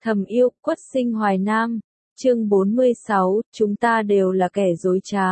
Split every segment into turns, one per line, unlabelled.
Thầm yêu, Quất Sinh Hoài Nam. Chương 46, chúng ta đều là kẻ dối trá.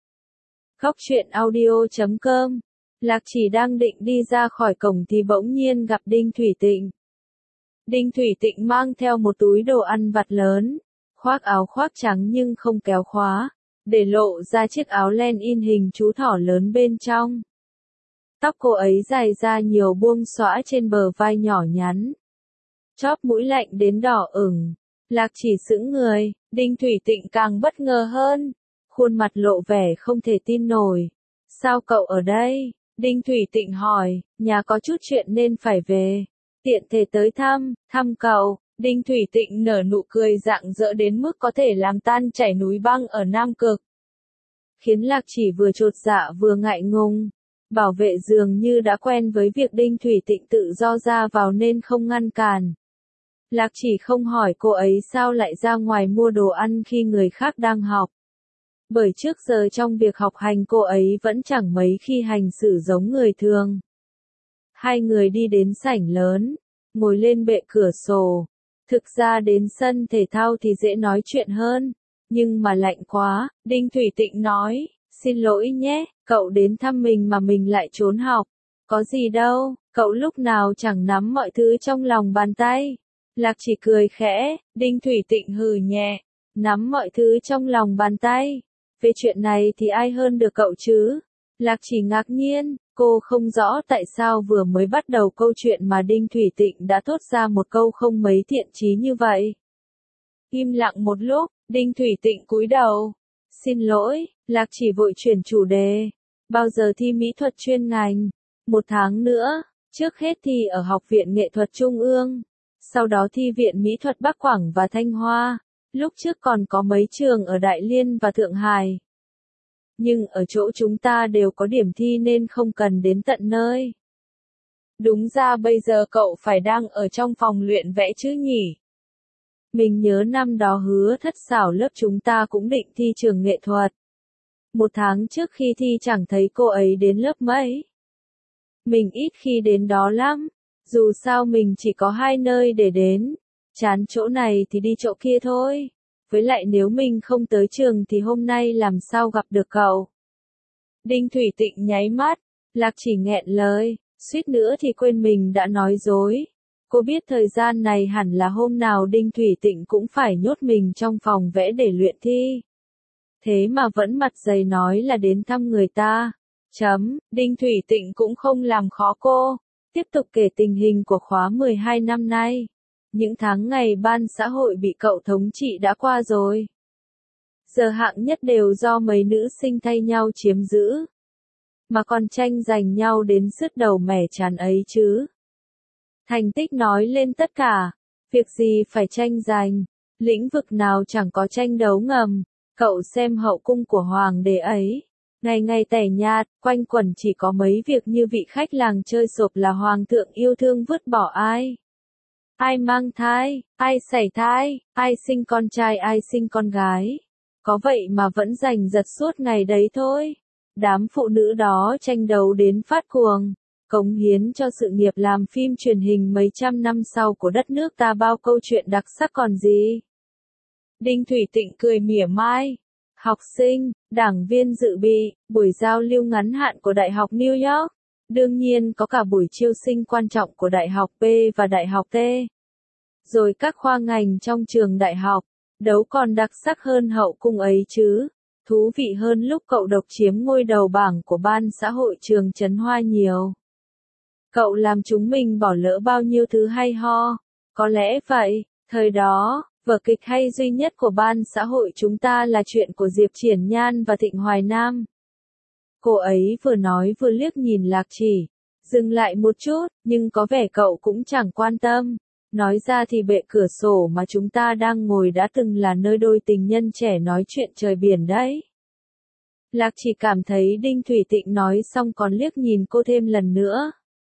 Góc truyện audio.com. Lạc Chỉ đang định đi ra khỏi cổng thì bỗng nhiên gặp Đinh Thủy Tịnh. Đinh Thủy Tịnh mang theo một túi đồ ăn vặt lớn, khoác áo khoác trắng nhưng không kéo khóa, để lộ ra chiếc áo len in hình chú thỏ lớn bên trong. Tóc cô ấy dài ra nhiều buông xõa trên bờ vai nhỏ nhắn. Chóp mũi lạnh đến đỏ ửng. Lạc Chỉ sững người, Đinh Thủy Tịnh càng bất ngờ hơn. Khuôn mặt lộ vẻ không thể tin nổi. Sao cậu ở đây? Đinh Thủy Tịnh hỏi, nhà có chút chuyện nên phải về. Tiện thể tới thăm cậu. Đinh Thủy Tịnh nở nụ cười rạng rỡ đến mức có thể làm tan chảy núi băng ở Nam Cực. Khiến Lạc Chỉ vừa chột dạ vừa ngại ngùng. Bảo vệ dường như đã quen với việc Đinh Thủy Tịnh tự do ra vào nên không ngăn cản. Lạc Chỉ không hỏi cô ấy sao lại ra ngoài mua đồ ăn khi người khác đang học. Bởi trước giờ trong việc học hành cô ấy vẫn chẳng mấy khi hành xử giống người thường. Hai người đi đến sảnh lớn, ngồi lên bệ cửa sổ. Thực ra đến sân thể thao thì dễ nói chuyện hơn, nhưng mà lạnh quá, Đinh Thủy Tịnh nói, xin lỗi nhé, cậu đến thăm mình mà mình lại trốn học. Có gì đâu, cậu lúc nào chẳng nắm mọi thứ trong lòng bàn tay. Lạc Chỉ cười khẽ, Đinh Thủy Tịnh hừ nhẹ, nắm mọi thứ trong lòng bàn tay. Về chuyện này thì ai hơn được cậu chứ? Lạc Chỉ ngạc nhiên, cô không rõ tại sao vừa mới bắt đầu câu chuyện mà Đinh Thủy Tịnh đã thốt ra một câu không mấy thiện chí như vậy. Im lặng một lúc, Đinh Thủy Tịnh cúi đầu. Xin lỗi, Lạc Chỉ vội chuyển chủ đề. Bao giờ thi mỹ thuật chuyên ngành? 1 tháng nữa, trước hết thi ở Học viện Nghệ thuật Trung ương. Sau đó thi Viện Mỹ thuật Bắc Quảng và Thanh Hoa, lúc trước còn có mấy trường ở Đại Liên và Thượng Hải. Nhưng ở chỗ chúng ta đều có điểm thi nên không cần đến tận nơi. Đúng ra bây giờ cậu phải đang ở trong phòng luyện vẽ chứ nhỉ? Mình nhớ năm đó Hứa Thất Xảo lớp chúng ta cũng định thi trường nghệ thuật. 1 tháng trước khi thi chẳng thấy cô ấy đến lớp mấy. Mình ít khi đến đó lắm. Dù sao mình chỉ có 2 nơi để đến, chán chỗ này thì đi chỗ kia thôi. Với lại nếu mình không tới trường thì hôm nay làm sao gặp được cậu. Đinh Thủy Tịnh nháy mắt, Lạc Chỉ nghẹn lời, suýt nữa thì quên mình đã nói dối. Cô biết thời gian này hẳn là hôm nào Đinh Thủy Tịnh cũng phải nhốt mình trong phòng vẽ để luyện thi. Thế mà vẫn mặt dày nói là đến thăm người ta. Đinh Thủy Tịnh cũng không làm khó cô. Tiếp tục kể tình hình của khóa 12 năm nay. Những tháng ngày ban xã hội bị cậu thống trị đã qua rồi. Giờ hạng nhất đều do mấy nữ sinh thay nhau chiếm giữ. Mà còn tranh giành nhau đến sứt đầu mẻ chán ấy chứ. Thành tích nói lên tất cả. Việc gì phải tranh giành. Lĩnh vực nào chẳng có tranh đấu ngầm. Cậu xem hậu cung của hoàng đế ấy. Ngày ngày tẻ nhạt, quanh quẩn chỉ có mấy việc như vị khách làng chơi sộp là hoàng thượng yêu thương vứt bỏ ai. Ai mang thai, ai sảy thai, ai sinh con trai ai sinh con gái. Có vậy mà vẫn giành giật suốt ngày đấy thôi. Đám phụ nữ đó tranh đấu đến phát cuồng, cống hiến cho sự nghiệp làm phim truyền hình mấy trăm năm sau của đất nước ta bao câu chuyện đặc sắc còn gì. Đinh Thủy Tịnh cười mỉa mai. Học sinh, đảng viên dự bị, buổi giao lưu ngắn hạn của Đại học New York. Đương nhiên có cả buổi chiêu sinh quan trọng của Đại học P và Đại học T. Rồi các khoa ngành trong trường đại học. Đấu còn đặc sắc hơn hậu cung ấy chứ. Thú vị hơn lúc cậu độc chiếm ngôi đầu bảng của ban xã hội trường Trấn Hoa nhiều. Cậu làm chúng mình bỏ lỡ bao nhiêu thứ hay ho. Có lẽ vậy, thời đó. Vở kịch hay duy nhất của ban xã hội chúng ta là chuyện của Diệp Triển Nhan và Thịnh Hoài Nam. Cô ấy vừa nói vừa liếc nhìn Lạc Chỉ. Dừng lại một chút, nhưng có vẻ cậu cũng chẳng quan tâm. Nói ra thì bệ cửa sổ mà chúng ta đang ngồi đã từng là nơi đôi tình nhân trẻ nói chuyện trời biển đấy. Lạc Chỉ cảm thấy Đinh Thủy Tịnh nói xong còn liếc nhìn cô thêm lần nữa.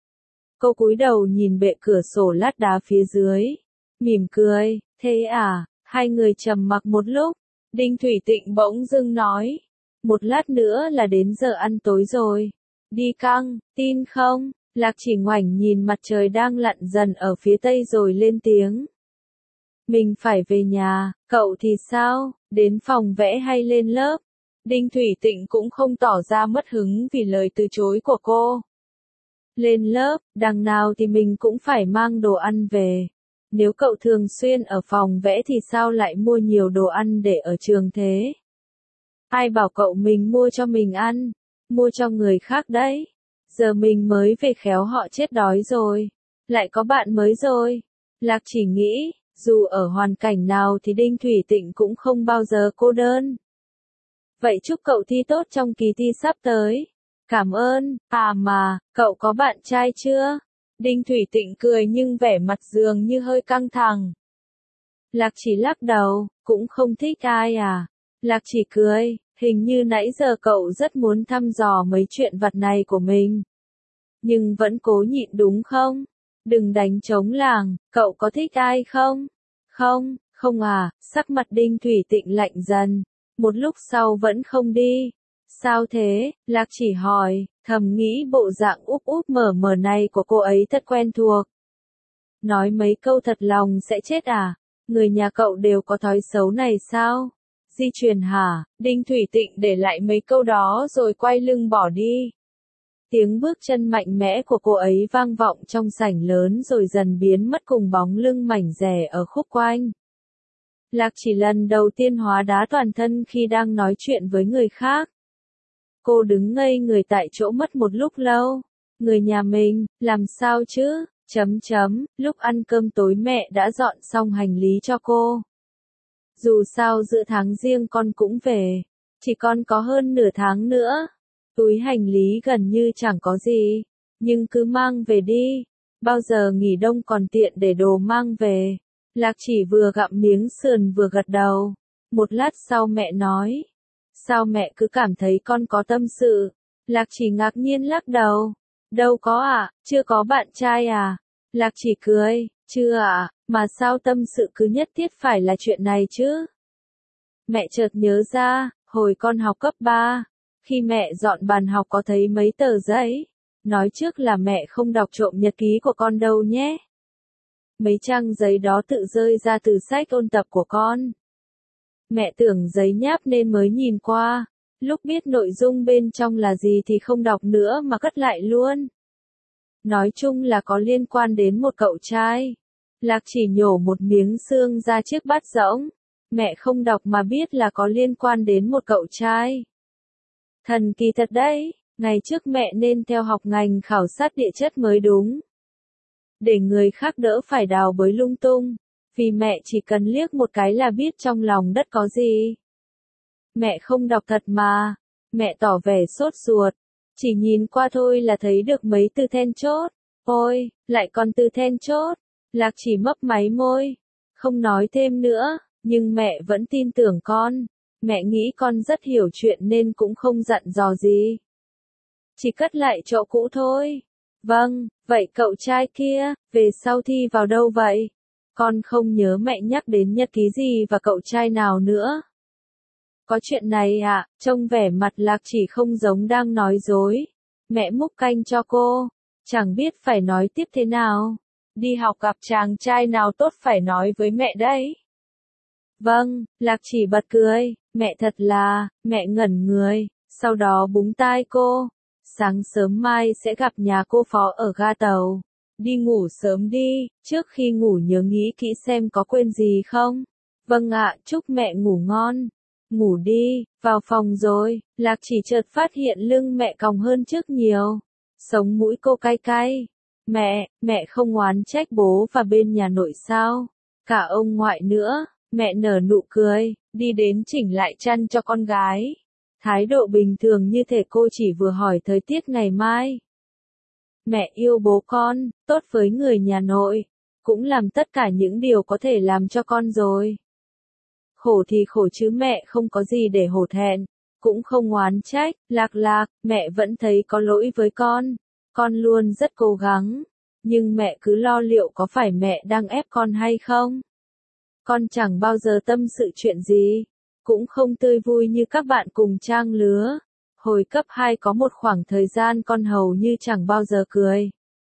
Cô cúi đầu nhìn bệ cửa sổ lát đá phía dưới. Mỉm cười. Thế à, hai người trầm mặc một lúc. Đinh Thủy Tịnh bỗng dưng nói. Một lát nữa là đến giờ ăn tối rồi. Đi căng, tin không? Lạc Chỉ ngoảnh nhìn mặt trời đang lặn dần ở phía tây rồi lên tiếng. Mình phải về nhà, cậu thì sao, đến phòng vẽ hay lên lớp? Đinh Thủy Tịnh cũng không tỏ ra mất hứng vì lời từ chối của cô. Lên lớp, đằng nào thì mình cũng phải mang đồ ăn về. Nếu cậu thường xuyên ở phòng vẽ thì sao lại mua nhiều đồ ăn để ở trường thế? Ai bảo cậu mình mua cho mình ăn, mua cho người khác đấy. Giờ mình mới về khéo họ chết đói rồi. Lại có bạn mới rồi. Lạc chỉ nghĩ, dù ở hoàn cảnh nào thì Đinh Thủy Tịnh cũng không bao giờ cô đơn. Vậy chúc cậu thi tốt trong kỳ thi sắp tới. Cảm ơn, à mà, cậu có bạn trai chưa? Đinh Thủy Tịnh cười nhưng vẻ mặt dường như hơi căng thẳng. Lạc chỉ lắc đầu, cũng không thích ai à? Lạc chỉ cười, hình như nãy giờ cậu rất muốn thăm dò mấy chuyện vặt này của mình. Nhưng vẫn cố nhịn đúng không? Đừng đánh trống làng, cậu có thích ai không? Không, không à, sắc mặt Đinh Thủy Tịnh lạnh dần. Một lúc sau vẫn không đi. Sao thế? Lạc chỉ hỏi, thầm nghĩ bộ dạng úp úp mở mở này của cô ấy thật quen thuộc. Nói mấy câu thật lòng sẽ chết à? Người nhà cậu đều có thói xấu này sao? Di truyền hả? Đinh Thủy Tịnh để lại mấy câu đó rồi quay lưng bỏ đi. Tiếng bước chân mạnh mẽ của cô ấy vang vọng trong sảnh lớn rồi dần biến mất cùng bóng lưng mảnh dẻ ở khúc quanh. Lạc chỉ lần đầu tiên hóa đá toàn thân khi đang nói chuyện với người khác. Cô đứng ngây người tại chỗ mất một lúc lâu. Người nhà mình, làm sao chứ? Lúc ăn cơm tối mẹ đã dọn xong hành lý cho cô. Dù sao giữa tháng riêng con cũng về. Chỉ còn có hơn nửa tháng nữa. Túi hành lý gần như chẳng có gì. Nhưng cứ mang về đi. Bao giờ nghỉ đông còn tiện để đồ mang về. Lạc chỉ vừa gặm miếng sườn vừa gật đầu. Một lát sau mẹ nói. Sao mẹ cứ cảm thấy con có tâm sự? Lạc chỉ ngạc nhiên lắc đầu. Đâu có ạ, chưa có bạn trai à? Lạc chỉ cười, chưa ạ, mà sao tâm sự cứ nhất thiết phải là chuyện này chứ? Mẹ chợt nhớ ra, hồi con học cấp 3, khi mẹ dọn bàn học có thấy mấy tờ giấy. Nói trước là mẹ không đọc trộm nhật ký của con đâu nhé. Mấy trang giấy đó tự rơi ra từ sách ôn tập của con. Mẹ tưởng giấy nháp nên mới nhìn qua. Lúc biết nội dung bên trong là gì thì không đọc nữa mà cất lại luôn. Nói chung là có liên quan đến một cậu trai. Lạc chỉ nhổ một miếng xương ra chiếc bát rỗng. Mẹ không đọc mà biết là có liên quan đến một cậu trai. Thần kỳ thật đấy, ngày trước mẹ nên theo học ngành khảo sát địa chất mới đúng. Để người khác đỡ phải đào bới lung tung. Vì mẹ chỉ cần liếc một cái là biết trong lòng đất có gì. Mẹ không đọc thật mà. Mẹ tỏ vẻ sốt ruột. Chỉ nhìn qua thôi là thấy được mấy từ then chốt. Ôi, lại còn từ then chốt. Lạc chỉ mấp máy môi. Không nói thêm nữa, nhưng mẹ vẫn tin tưởng con. Mẹ nghĩ con rất hiểu chuyện nên cũng không dặn dò gì. Chỉ cất lại chỗ cũ thôi. Vâng, vậy cậu trai kia, về sau thi vào đâu vậy? Con không nhớ mẹ nhắc đến nhật ký gì và cậu trai nào nữa. Có chuyện này ạ, trông vẻ mặt Lạc chỉ không giống đang nói dối. Mẹ múc canh cho cô, chẳng biết phải nói tiếp thế nào. Đi học gặp chàng trai nào tốt phải nói với mẹ đấy. Vâng, Lạc chỉ bật cười, mẹ thật là, mẹ ngẩn người, sau đó búng tai cô. Sáng sớm mai sẽ gặp nhà cô phó ở ga tàu. Đi ngủ sớm đi, trước khi ngủ nhớ nghĩ kỹ xem có quên gì không. Vâng ạ, chúc mẹ ngủ ngon. Ngủ đi, vào phòng rồi, Lạc chỉ chợt phát hiện lưng mẹ còng hơn trước nhiều. Sống mũi cô cay cay. Mẹ không oán trách bố và bên nhà nội sao? Cả ông ngoại nữa, mẹ nở nụ cười, đi đến chỉnh lại chăn cho con gái. Thái độ bình thường như thể cô chỉ vừa hỏi thời tiết ngày mai. Mẹ yêu bố con, tốt với người nhà nội, cũng làm tất cả những điều có thể làm cho con rồi. Khổ thì khổ chứ mẹ không có gì để hổ thẹn, cũng không oán trách, Lạc, mẹ vẫn thấy có lỗi với con luôn rất cố gắng, nhưng mẹ cứ lo liệu có phải mẹ đang ép con hay không. Con chẳng bao giờ tâm sự chuyện gì, cũng không tươi vui như các bạn cùng trang lứa. Hồi cấp 2 có một khoảng thời gian con hầu như chẳng bao giờ cười.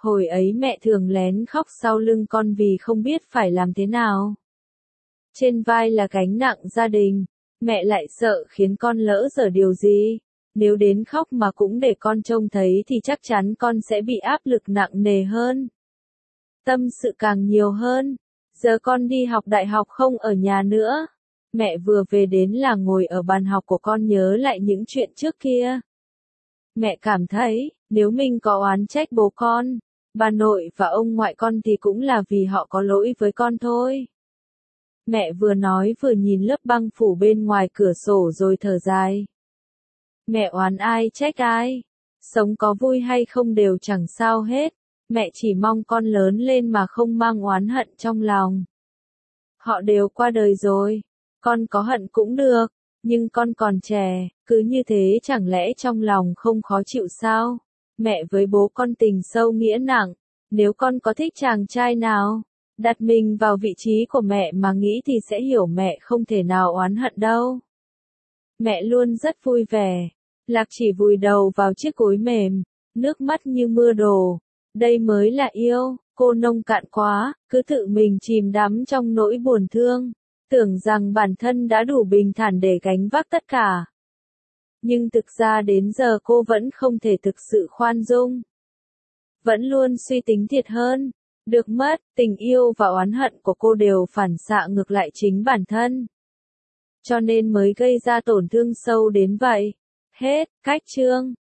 Hồi ấy mẹ thường lén khóc sau lưng con vì không biết phải làm thế nào. Trên vai là gánh nặng gia đình, mẹ lại sợ khiến con lỡ dở điều gì. Nếu đến khóc mà cũng để con trông thấy thì chắc chắn con sẽ bị áp lực nặng nề hơn. Tâm sự càng nhiều hơn. Giờ con đi học đại học không ở nhà nữa. Mẹ vừa về đến là ngồi ở bàn học của con nhớ lại những chuyện trước kia. Mẹ cảm thấy, nếu mình có oán trách bố con, bà nội và ông ngoại con thì cũng là vì họ có lỗi với con thôi. Mẹ vừa nói vừa nhìn lớp băng phủ bên ngoài cửa sổ rồi thở dài. Mẹ oán ai trách ai? Sống có vui hay không đều chẳng sao hết. Mẹ chỉ mong con lớn lên mà không mang oán hận trong lòng. Họ đều qua đời rồi. Con có hận cũng được. Nhưng con còn trẻ, cứ như thế chẳng lẽ trong lòng không khó chịu sao? Mẹ với bố con tình sâu nghĩa nặng. Nếu con có thích chàng trai nào, đặt mình vào vị trí của mẹ mà nghĩ thì sẽ hiểu mẹ không thể nào oán hận đâu. Mẹ luôn rất vui vẻ. Lạc chỉ vùi đầu vào chiếc gối mềm, nước mắt như mưa đổ. Đây mới là yêu, cô nông cạn quá, cứ tự mình chìm đắm trong nỗi buồn thương, tưởng rằng bản thân đã đủ bình thản để gánh vác tất cả. Nhưng thực ra đến giờ cô vẫn không thể thực sự khoan dung. Vẫn luôn suy tính thiệt hơn. Được mất, tình yêu và oán hận của cô đều phản xạ ngược lại chính bản thân. Cho nên mới gây ra tổn thương sâu đến vậy. Hết, cách chương.